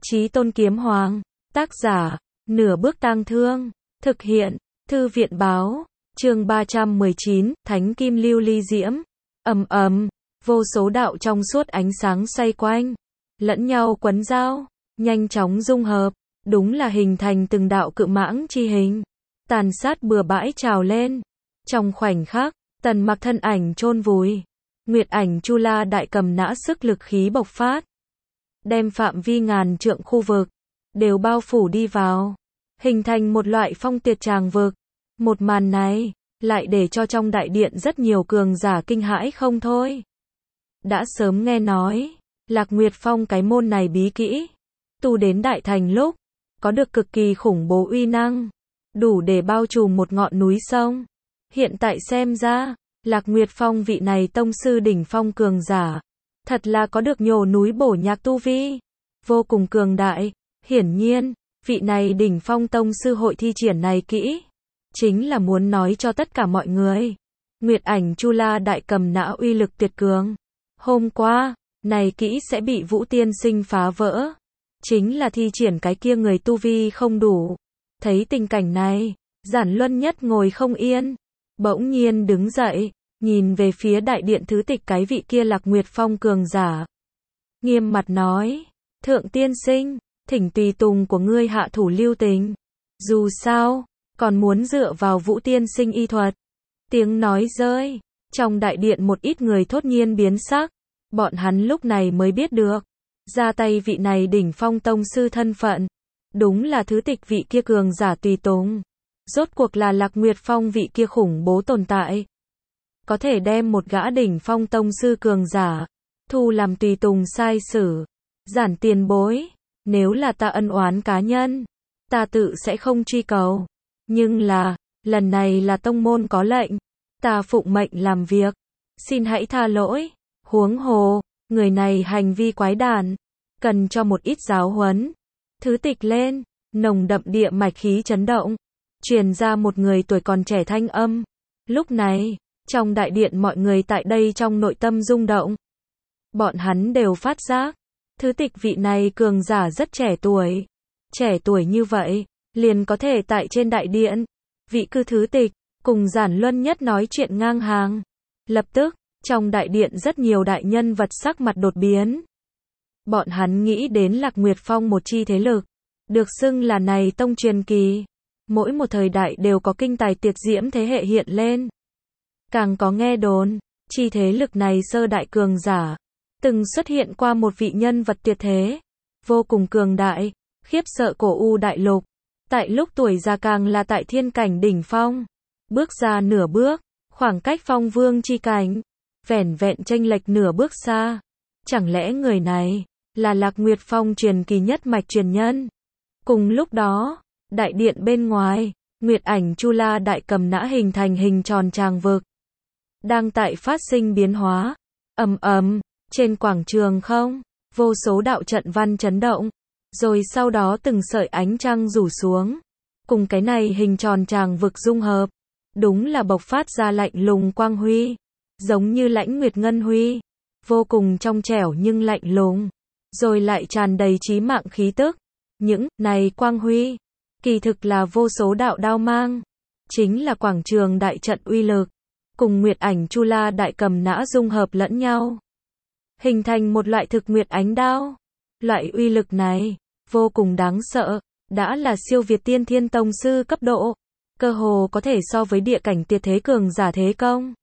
Chí Tôn Kiếm Hoàng, tác giả, Nửa Bước Tang Thương, thực hiện, Thư viện báo, chương 319, Thánh Kim Lưu Ly Diễm, vô số đạo trong suốt ánh sáng xoay quanh, lẫn nhau quấn giao, nhanh chóng dung hợp, đúng là hình thành từng đạo cự mãng chi hình, tàn sát bừa bãi trào lên. Trong khoảnh khắc, Tần Mặc thân ảnh chôn vùi, Nguyệt Ảnh Chu La đại cầm nã sức lực khí bộc phát, đem phạm vi ngàn trượng khu vực đều bao phủ đi vào, hình thành một loại phong tuyệt tràng vực. Một màn này lại để cho trong đại điện rất nhiều cường giả kinh hãi không thôi. Đã sớm nghe nói, Lạc Nguyệt Phong cái môn này bí kỹ, tu đến đại thành lúc, có được cực kỳ khủng bố uy năng, đủ để bao trùm một ngọn núi sông. Hiện tại xem ra, Lạc Nguyệt Phong vị này tông sư đỉnh phong cường giả, thật là có được nhổ núi bổ nhạc tu vi, vô cùng cường đại. Hiển nhiên, vị này đỉnh phong tông sư hội thi triển này kỹ, chính là muốn nói cho tất cả mọi người, Nguyệt Ảnh Chu La đại cầm nã uy lực tuyệt cường. Hôm qua, này kỹ sẽ bị Vũ Tiên Sinh phá vỡ, chính là thi triển cái kia người tu vi không đủ. Thấy tình cảnh này, Giản Luân Nhất ngồi không yên, bỗng nhiên đứng dậy, nhìn về phía đại điện thứ tịch cái vị kia Lạc Nguyệt Phong cường giả, nghiêm mặt nói: Thượng tiên sinh, thỉnh tùy tùng của ngươi hạ thủ lưu tình, dù sao còn muốn dựa vào Vũ Tiên Sinh y thuật. Tiếng nói rơi, trong đại điện một ít người thốt nhiên biến sắc, bọn hắn lúc này mới biết được, ra tay vị này đỉnh phong tông sư thân phận, đúng là thứ tịch vị kia cường giả tùy tùng, rốt cuộc là Lạc Nguyệt Phong vị kia khủng bố tồn tại, có thể đem một gã đỉnh phong tông sư cường giả thu làm tùy tùng sai sử. Giản tiền bối, nếu là ta ân oán cá nhân, ta tự sẽ không truy cầu, nhưng là, lần này là tông môn có lệnh, ta phụng mệnh làm việc, xin hãy tha lỗi. Huống hồ, người này hành vi quái đản, cần cho một ít giáo huấn. Thứ tịch lên, nồng đậm địa mạch khí chấn động, truyền ra một người tuổi còn trẻ thanh âm. Lúc này, trong đại điện mọi người tại đây trong nội tâm rung động. Bọn hắn đều phát giác, thứ tịch vị này cường giả rất trẻ tuổi như vậy, liền có thể tại trên đại điện, vị cư thứ tịch, cùng Giản Luân Nhất nói chuyện ngang hàng. Lập tức, trong đại điện rất nhiều đại nhân vật sắc mặt đột biến. Bọn hắn nghĩ đến Lạc Nguyệt Phong một chi thế lực, được xưng là này tông truyền kỳ. Mỗi một thời đại đều có kinh tài tuyệt diễm thế hệ hiện lên. Càng có nghe đồn, chi thế lực này sơ đại cường giả, từng xuất hiện qua một vị nhân vật tuyệt thế, vô cùng cường đại, khiếp sợ cổ u đại lục. Tại lúc tuổi già càng là tại thiên cảnh đỉnh phong, bước ra nửa bước, khoảng cách phong vương chi cảnh, vẻn vẹn chênh lệch nửa bước xa. Chẳng lẽ người này là Lạc Nguyệt Phong truyền kỳ nhất mạch truyền nhân? Cùng lúc đó, đại điện bên ngoài, Nguyệt Ảnh Chu La đại cầm nã hình thành hình tròn tràng vực, đang tại phát sinh biến hóa. Trên quảng trường không, vô số đạo trận văn chấn động, rồi sau đó từng sợi ánh trăng rủ xuống, cùng cái này hình tròn tràng vực dung hợp, đúng là bộc phát ra lạnh lùng quang huy, giống như lãnh nguyệt ngân huy, vô cùng trong trẻo nhưng lạnh lùng, rồi lại tràn đầy chí mạng khí tức. Những này quang huy, kỳ thực là vô số đạo đao mang, chính là quảng trường đại trận uy lực, cùng Nguyệt Ảnh Chu La đại cầm nã dung hợp lẫn nhau, hình thành một loại thực nguyệt ánh đao. Loại uy lực này, vô cùng đáng sợ, đã là siêu việt tiên thiên tông sư cấp độ, cơ hồ có thể so với địa cảnh tuyệt thế cường giả thế công.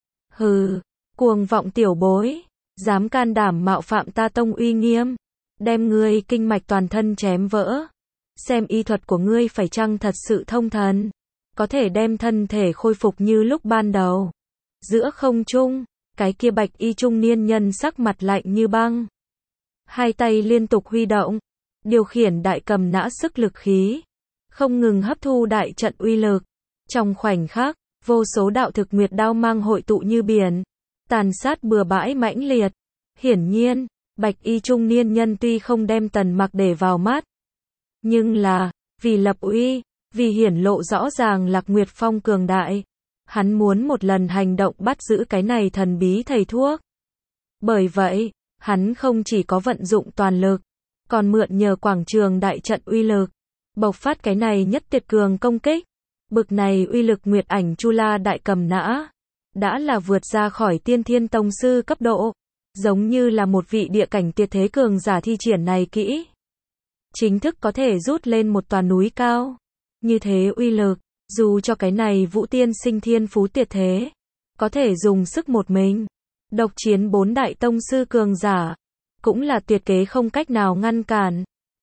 Hừ, cuồng vọng tiểu bối, dám can đảm mạo phạm ta tông uy nghiêm, đem ngươi kinh mạch toàn thân chém vỡ, xem y thuật của ngươi phải chăng thật sự thông thần, có thể đem thân thể khôi phục như lúc ban đầu. Giữa không trung, cái kia bạch y trung niên nhân sắc mặt lạnh như băng, hai tay liên tục huy động, điều khiển đại cầm nã sức lực khí, không ngừng hấp thu đại trận uy lực. Trong khoảnh khắc, vô số đạo thực nguyệt đao mang hội tụ như biển, tàn sát bừa bãi mãnh liệt. Hiển nhiên, bạch y trung niên nhân tuy không đem Tần Mặc để vào mắt, nhưng là, vì lập uy, vì hiển lộ rõ ràng Lạc Nguyệt Phong cường đại, hắn muốn một lần hành động bắt giữ cái này thần bí thầy thuốc. Bởi vậy, hắn không chỉ có vận dụng toàn lực, còn mượn nhờ quảng trường đại trận uy lực, bộc phát cái này nhất tuyệt cường công kích. Bực này uy lực Nguyệt Ảnh Chu La Đại Cầm Nã, đã là vượt ra khỏi Tiên Thiên Tông sư cấp độ, giống như là một vị địa cảnh tuyệt thế cường giả thi triển này kỹ. Chính thức có thể rút lên một tòa núi cao. Như thế uy lực, dù cho cái này Vũ Tiên Sinh thiên phú tuyệt thế, có thể dùng sức một mình, độc chiến 4 đại tông sư cường giả, cũng là tuyệt kế không cách nào ngăn cản.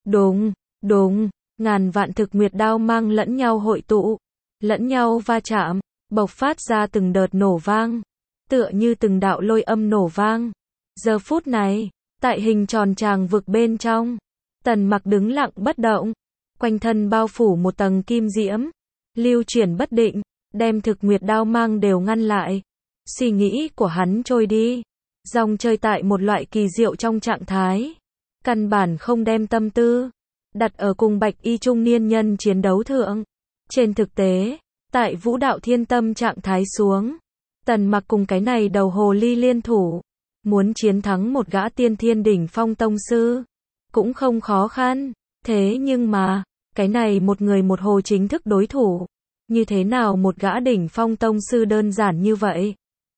Đùng, ngàn vạn thực nguyệt đao mang lẫn nhau hội tụ, lẫn nhau va chạm, bộc phát ra từng đợt nổ vang, tựa như từng đạo lôi âm nổ vang. Giờ phút này, tại hình tròn tràng vực bên trong, Tần Mặc đứng lặng bất động, quanh thân bao phủ một tầng kim diễm, lưu chuyển bất định, đem thực nguyệt đao mang đều ngăn lại. Suy nghĩ của hắn trôi đi, dòng chơi tại một loại kỳ diệu trong trạng thái, căn bản không đem tâm tư đặt ở cùng bạch y trung niên nhân chiến đấu thượng. Trên thực tế, tại vũ đạo thiên tâm trạng thái xuống, Tần Mặc cùng cái này đầu hồ ly liên thủ, muốn chiến thắng một gã tiên thiên đỉnh phong tông sư, cũng không khó khăn. Thế nhưng mà, cái này một người một hồ chính thức đối thủ, như thế nào một gã đỉnh phong tông sư đơn giản như vậy.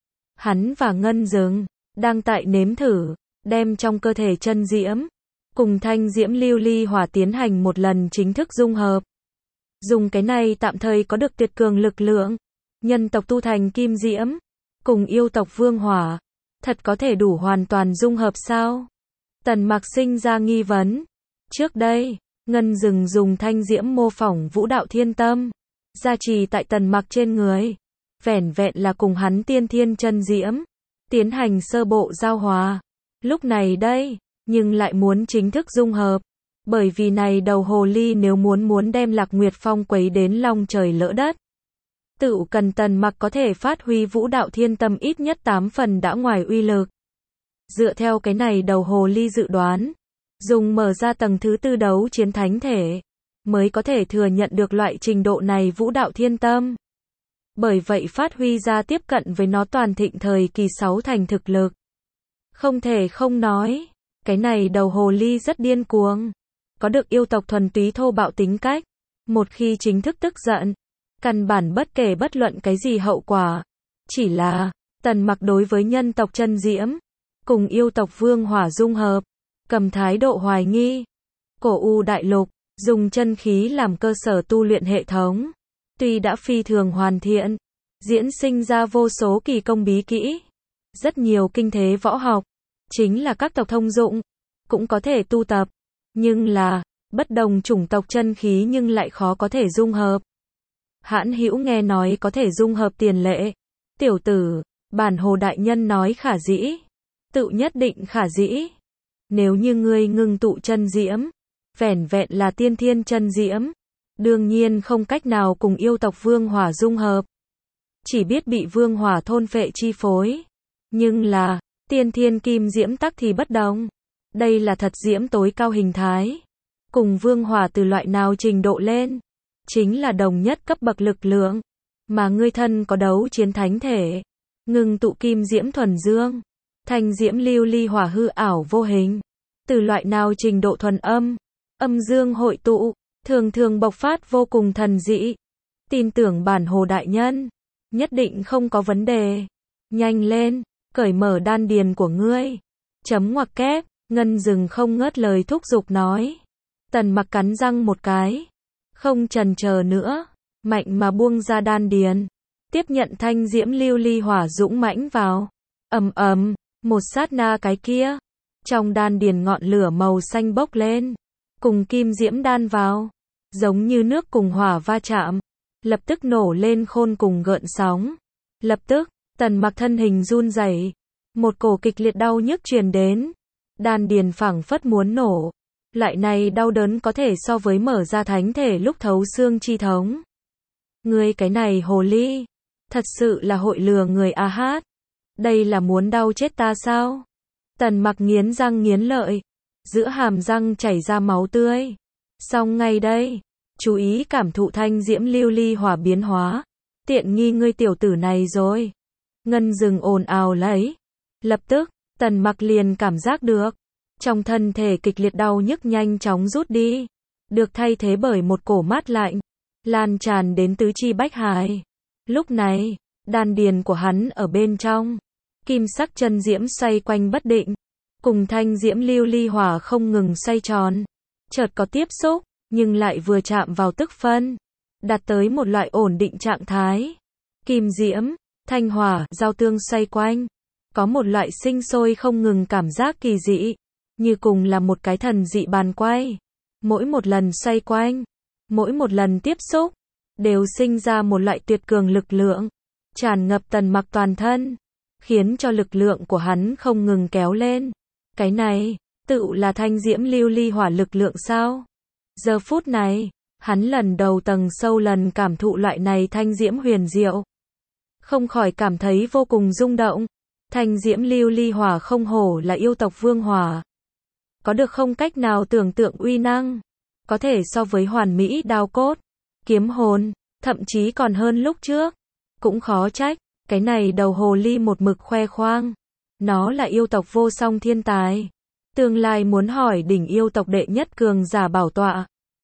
Hắn và Ngân Dừng, đang tại nếm thử, đem trong cơ thể chân diễm, cùng thanh diễm lưu ly hỏa tiến hành một lần chính thức dung hợp. Dùng cái này tạm thời có được tuyệt cường lực lượng, nhân tộc tu thành kim diễm, cùng yêu tộc vương hỏa, thật có thể đủ hoàn toàn dung hợp sao? Tần Mặc sinh ra nghi vấn. Trước đây, Ngân Dừng dùng thanh diễm mô phỏng vũ đạo thiên tâm, gia trì tại Tần Mặc trên người, vẻn vẹn là cùng hắn tiên thiên chân diễm, tiến hành sơ bộ giao hòa. Lúc này đây, nhưng lại muốn chính thức dung hợp, bởi vì này đầu hồ ly nếu muốn đem Lạc Nguyệt Phong quấy đến long trời lỡ đất, tự cần Tần Mặc có thể phát huy vũ đạo thiên tâm ít nhất 8 phần đã ngoài uy lực. Dựa theo cái này đầu hồ ly dự đoán, dùng mở ra tầng thứ 4 đấu chiến thánh thể, mới có thể thừa nhận được loại trình độ này vũ đạo thiên tâm. Bởi vậy phát huy ra tiếp cận với nó toàn thịnh thời kỳ 6 thành thực lực. Không thể không nói, cái này đầu hồ ly rất điên cuồng, có được yêu tộc thuần túy thô bạo tính cách, một khi chính thức tức giận, căn bản bất kể bất luận cái gì hậu quả. Chỉ là, Tần Mặc đối với nhân tộc chân diễm, cùng yêu tộc vương hỏa dung hợp, cầm thái độ hoài nghi. Cổ U đại lục, dùng chân khí làm cơ sở tu luyện hệ thống, tuy đã phi thường hoàn thiện, diễn sinh ra vô số kỳ công bí kỹ, rất nhiều kinh thế võ học, chính là các tộc thông dụng, cũng có thể tu tập, nhưng là, bất đồng chủng tộc chân khí nhưng lại khó có thể dung hợp. Hãn Hữu nghe nói có thể dung hợp tiền lệ. Tiểu tử, bản hồ đại nhân nói khả dĩ, tự nhất định khả dĩ. Nếu như ngươi ngưng tụ chân diễm, vẻn vẹn là tiên thiên chân diễm, đương nhiên không cách nào cùng yêu tộc vương hỏa dung hợp, chỉ biết bị vương hỏa thôn phệ chi phối. Nhưng là, tiên thiên kim diễm tắc thì bất đồng. Đây là thật diễm tối cao hình thái. Cùng vương hỏa từ loại nào trình độ lên, chính là đồng nhất cấp bậc lực lượng. Mà ngươi thân có đấu chiến thánh thể, ngưng tụ kim diễm thuần dương, thanh diễm lưu ly hỏa hư ảo vô hình. Từ loại nào trình độ thuần âm, âm dương hội tụ, thường thường bộc phát vô cùng thần dị. Tin tưởng bản hồ đại nhân, nhất định không có vấn đề. Nhanh lên, cởi mở đan điền của ngươi. Chấm ngoặc kép, Ngân Dừng không ngớt lời thúc giục nói. Tần Mặc cắn răng một cái, không chần chờ nữa, mạnh mà buông ra đan điền, tiếp nhận thanh diễm lưu ly hỏa dũng mãnh vào. Ầm ầm, một sát na cái kia, trong đan điền ngọn lửa màu xanh bốc lên, cùng kim diễm đan vào, giống như nước cùng hỏa va chạm, lập tức nổ lên khôn cùng gợn sóng. Lập tức, Tần Mặc thân hình run rẩy, một cổ kịch liệt đau nhức truyền đến, đan điền phảng phất muốn nổ. Loại này đau đớn có thể so với mở ra thánh thể lúc thấu xương chi thống. Ngươi cái này hồ ly, thật sự là hội lừa người a hát. Đây là muốn đau chết ta sao? Tần Mặc nghiến răng nghiến lợi, giữa hàm răng chảy ra máu tươi. Xong ngay đây, chú ý cảm thụ thanh diễm lưu ly hỏa biến hóa. Tiện nghi ngươi tiểu tử này rồi. Ngân Dừng ồn ào lấy. Lập tức, Tần Mặc liền cảm giác được, Trong thân thể kịch liệt đau nhức nhanh chóng rút đi, được thay thế bởi một cổ mát lạnh, lan tràn đến tứ chi bách hải. Lúc này, đan điền của hắn ở bên trong, kim sắc chân diễm xoay quanh bất định, cùng thanh diễm lưu ly hỏa không ngừng xoay tròn. Chợt có tiếp xúc, nhưng lại vừa chạm vào tức phân, đạt tới một loại ổn định trạng thái. Kim diễm, thanh hỏa, giao tương xoay quanh, có một loại sinh sôi không ngừng cảm giác kỳ dị, như cùng là một cái thần dị bàn quay. Mỗi một lần xoay quanh, mỗi một lần tiếp xúc, đều sinh ra một loại tuyệt cường lực lượng, tràn ngập Tần Mặc toàn thân, khiến cho lực lượng của hắn không ngừng kéo lên. Cái này, tựu là thanh diễm lưu ly hỏa lực lượng sao? Giờ phút này, hắn lần đầu tầng sâu lần cảm thụ loại này thanh diễm huyền diệu, không khỏi cảm thấy vô cùng rung động. Thanh diễm lưu ly hỏa không hổ là yêu tộc vương hỏa, có được không cách nào tưởng tượng uy năng, có thể so với hoàn mỹ đao cốt, kiếm hồn, thậm chí còn hơn lúc trước. Cũng khó trách, cái này đầu hồ ly một mực khoe khoang, nó là yêu tộc vô song thiên tài, tương lai muốn hỏi đỉnh yêu tộc đệ nhất cường giả bảo tọa.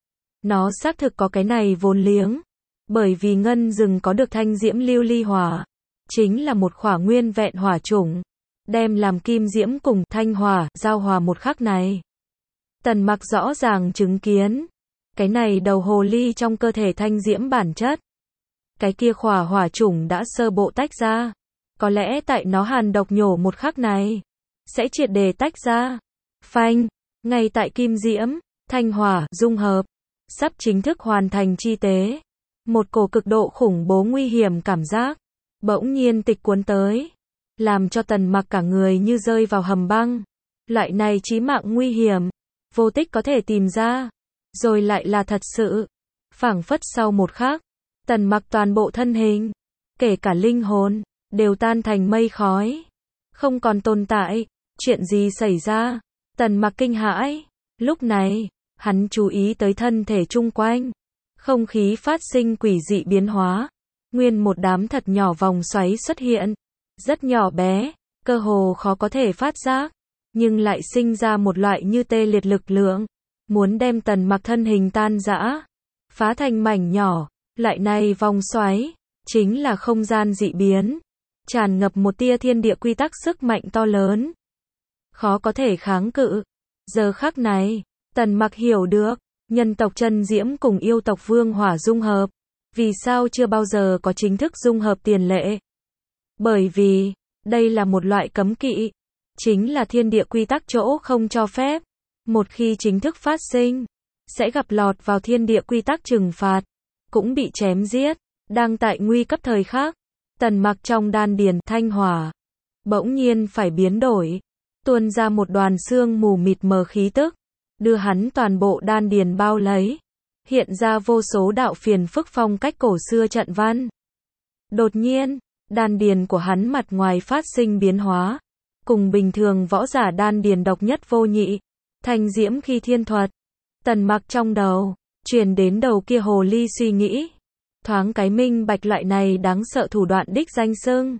Nó xác thực có cái này vốn liếng, bởi vì ngân rừng có được thanh diễm lưu ly hỏa, chính là một khỏa nguyên vẹn hỏa chủng, đem làm kim diễm cùng thanh hỏa giao hòa một khắc này. Tần Mặc rõ ràng chứng kiến, cái này đầu hồ ly trong cơ thể thanh diễm bản chất, cái kia khỏa hỏa chủng đã sơ bộ tách ra, có lẽ tại nó hàn độc nhổ một khắc này, sẽ triệt để tách ra. Phanh, ngay tại kim diễm, thanh hỏa dung hợp, sắp chính thức hoàn thành chi tế, một cổ cực độ khủng bố nguy hiểm cảm giác bỗng nhiên tịch cuốn tới, làm cho Tần Mặc cả người như rơi vào hầm băng. Loại này chí mạng nguy hiểm, vô tích có thể tìm ra, rồi lại là thật sự. Phảng phất sau một khắc, Tần Mặc toàn bộ thân hình, kể cả linh hồn, đều tan thành mây khói, không còn tồn tại. Chuyện gì xảy ra? Tần Mặc kinh hãi. Lúc này, hắn chú ý tới thân thể chung quanh, không khí phát sinh quỷ dị biến hóa, nguyên một đám thật nhỏ vòng xoáy xuất hiện, rất nhỏ bé, cơ hồ khó có thể phát giác, nhưng lại sinh ra một loại như tê liệt lực lượng, muốn đem Tần Mặc thân hình tan rã, phá thành mảnh nhỏ. Loại này vòng xoáy, chính là không gian dị biến, tràn ngập một tia thiên địa quy tắc sức mạnh to lớn, khó có thể kháng cự. Giờ khắc này, Tần Mặc hiểu được, nhân tộc chân diễm cùng yêu tộc vương hỏa dung hợp, vì sao chưa bao giờ có chính thức dung hợp tiền lệ. Bởi vì, đây là một loại cấm kỵ, chính là thiên địa quy tắc chỗ không cho phép. Một khi chính thức phát sinh, sẽ gặp lọt vào thiên địa quy tắc trừng phạt, cũng bị chém giết. Đang tại nguy cấp thời khắc, Tần Mặc trong đan điền thanh hỏa bỗng nhiên phải biến đổi, tuôn ra một đoàn sương mù mịt mờ khí tức, đưa hắn toàn bộ đan điền bao lấy, hiện ra vô số đạo phiền phức phong cách cổ xưa trận văn. Đột nhiên, đan điền của hắn mặt ngoài phát sinh biến hóa, cùng bình thường võ giả đan điền độc nhất vô nhị, thanh diễm khi thiên thuật. Tần Mặc trong đầu truyền đến đầu kia hồ ly suy nghĩ, thoáng cái minh bạch loại này đáng sợ thủ đoạn đích danh xưng.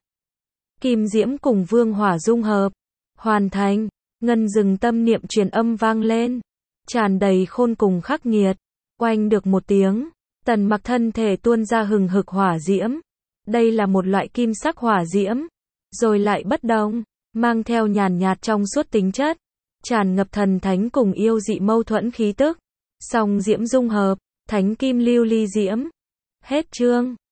Kim diễm cùng vương hỏa dung hợp, hoàn thành. Ngân rừng tâm niệm truyền âm vang lên, tràn đầy khôn cùng khắc nghiệt. Oanh được một tiếng, Tần Mặc thân thể tuôn ra hừng hực hỏa diễm. Đây là một loại kim sắc hỏa diễm, rồi lại bất đồng, mang theo nhàn nhạt trong suốt tính chất, tràn ngập thần thánh cùng yêu dị mâu thuẫn khí tức. Song diễm dung hợp, thánh kim lưu ly diễm. Hết chương.